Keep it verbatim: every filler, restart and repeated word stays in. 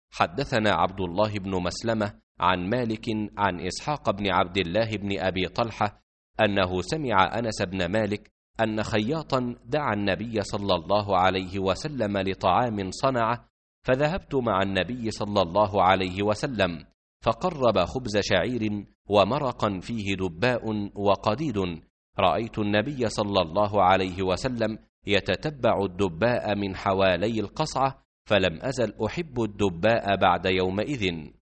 حدثنا عبد الله بن مسلمة عن مالك عن إسحاق بن عبد الله بن أبي طلحة أنه سمع أنس بن مالك أن خياطا دعا النبي صلى الله عليه وسلم لطعام صنعه، فذهبت مع النبي صلى الله عليه وسلم فقرب خبز شعير ومرقا فيه دباء وقديد، رأيت النبي صلى الله عليه وسلم يتتبع الدباء من حوالي القصعة، فلم أزل أحب الدباء بعد يومئذ.